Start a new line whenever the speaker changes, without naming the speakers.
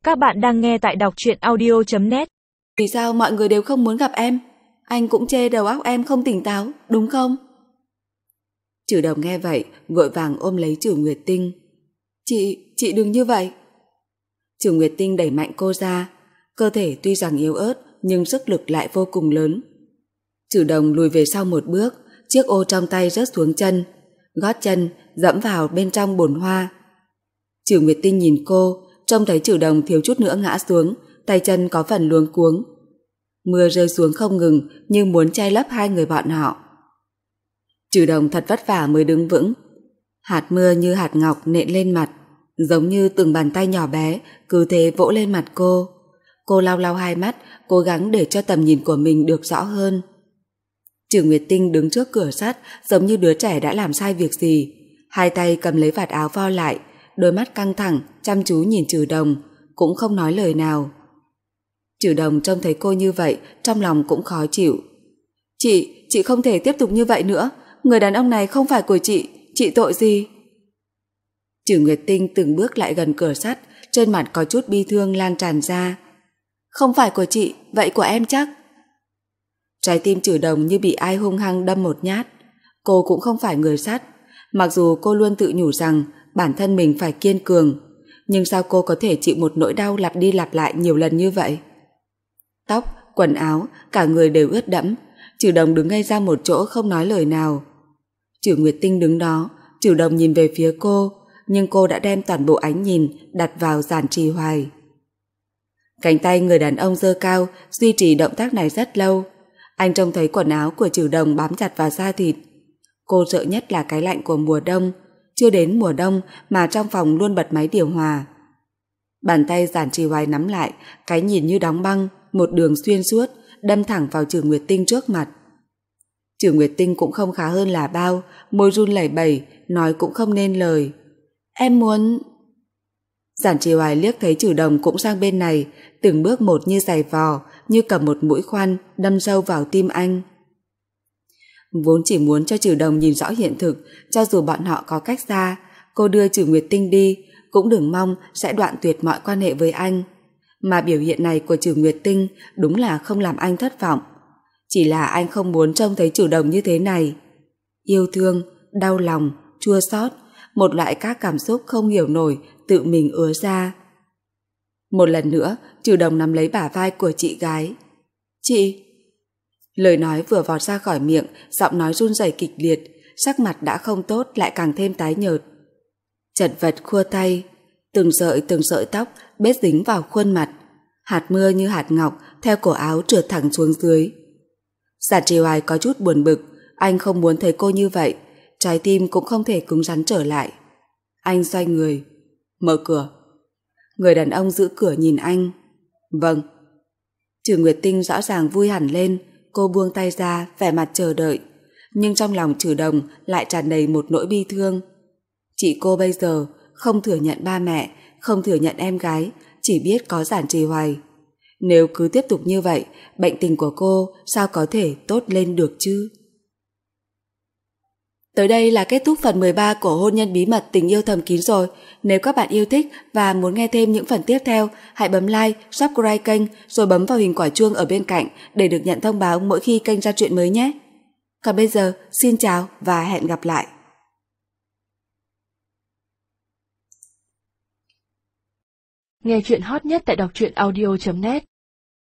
Các bạn đang nghe tại đọc truyện audio.net.
Vì sao mọi người đều không muốn gặp em? Anh cũng chê đầu óc em không tỉnh táo, đúng không? Trừ Đồng nghe vậy, vội vàng ôm lấy Trừ Nguyệt Tinh. Chị đừng như vậy. Trừ Nguyệt Tinh đẩy mạnh cô ra, cơ thể tuy rằng yếu ớt nhưng sức lực lại vô cùng lớn. Trừ Đồng lùi về sau một bước, chiếc ô trong tay rớt xuống chân, gót chân dẫm vào bên trong bồn hoa. Trừ Nguyệt Tinh nhìn cô, trông thấy Trừ Đồng thiếu chút nữa ngã xuống, tay chân có phần luống cuống. Mưa rơi xuống không ngừng như muốn che lấp hai người bọn họ. Trừ Đồng thật vất vả mới đứng vững. Hạt mưa như hạt ngọc nện lên mặt, giống như từng bàn tay nhỏ bé cứ thế vỗ lên mặt cô. Cô lau lau hai mắt, cố gắng để cho tầm nhìn của mình được rõ hơn. Trừ Nguyệt Tinh đứng trước cửa sắt giống như đứa trẻ đã làm sai việc gì, hai tay cầm lấy vạt áo vo lại, đôi mắt căng thẳng chăm chú nhìn Trừ Đồng, cũng không nói lời nào. Trừ Đồng trông thấy cô như vậy, trong lòng cũng khó chịu. Chị không thể tiếp tục như vậy nữa, người đàn ông này không phải của chị tội gì? Trừ Nguyệt Tinh từng bước lại gần cửa sắt, trên mặt có chút bi thương lan tràn ra. Không phải của chị, vậy của em chắc? Trái tim Trừ Đồng như bị ai hung hăng đâm một nhát. Cô cũng không phải người sắt, mặc dù cô luôn tự nhủ rằng bản thân mình phải kiên cường, nhưng sao cô có thể chịu một nỗi đau lặp đi lặp lại nhiều lần như vậy? Tóc, quần áo, cả người đều ướt đẫm. Trừ Đồng đứng ngay ra một chỗ không nói lời nào. Trừ Nguyệt Tinh đứng đó, Trừ Đồng nhìn về phía cô, nhưng cô đã đem toàn bộ ánh nhìn đặt vào Giản Trì Hoài. Cánh tay người đàn ông giơ cao, duy trì động tác này rất lâu. Anh trông thấy quần áo của Trừ Đồng bám chặt vào da thịt. Cô sợ nhất là cái lạnh của mùa đông, chưa đến mùa đông mà trong phòng luôn bật máy điều hòa. Bàn tay Giản Trì Hoài nắm lại, cái nhìn như đóng băng, một đường xuyên suốt, đâm thẳng vào Trừ Nguyệt Tinh trước mặt. Trừ Nguyệt Tinh cũng không khá hơn là bao, môi run lẩy bẩy, nói cũng không nên lời. Em muốn... Giản Trì Hoài liếc thấy Trừ Đồng cũng sang bên này, từng bước một như giày vò, như cầm một mũi khoan đâm sâu vào tim anh. Vốn chỉ muốn cho Trừ Đồng nhìn rõ hiện thực, cho dù bọn họ có cách xa, cô đưa Trừ Nguyệt Tinh đi, cũng đừng mong sẽ đoạn tuyệt mọi quan hệ với anh. Mà biểu hiện này của Trừ Nguyệt Tinh đúng là không làm anh thất vọng. Chỉ là anh không muốn trông thấy Trừ Đồng như thế này. Yêu thương, đau lòng, chua xót, một loại các cảm xúc không hiểu nổi tự mình ứa ra. Một lần nữa, Trừ Đồng nắm lấy bả vai của chị gái. Chị... Lời nói vừa vọt ra khỏi miệng, giọng nói run rẩy kịch liệt, sắc mặt đã không tốt lại càng thêm tái nhợt. Chật vật khua tay, từng sợi tóc bết dính vào khuôn mặt, hạt mưa như hạt ngọc theo cổ áo trượt thẳng xuống dưới. Giản Trì Hoài có chút buồn bực, anh không muốn thấy cô như vậy, trái tim cũng không thể cứng rắn trở lại. Anh xoay người, mở cửa. Người đàn ông giữ cửa nhìn anh. Vâng. Trừ Nguyệt Tinh rõ ràng vui hẳn lên, cô buông tay ra, vẻ mặt chờ đợi, nhưng trong lòng Trừ Đồng lại tràn đầy một nỗi bi thương. Chị cô bây giờ không thừa nhận ba mẹ, không thừa nhận em gái, chỉ biết có Giản Trì Hoài. Nếu cứ tiếp tục như vậy, bệnh tình của cô sao có thể tốt lên được chứ? Tới đây là kết thúc phần 13 của Hôn nhân bí mật tình yêu thầm kín rồi. Nếu các bạn yêu thích và muốn nghe thêm những phần tiếp theo, hãy bấm like, subscribe kênh rồi bấm vào hình quả chuông ở bên cạnh để được nhận thông báo mỗi khi kênh ra chuyện mới nhé. Còn bây giờ, xin chào và hẹn gặp lại.
Nghe chuyện hot nhất tại đọc truyện audio.net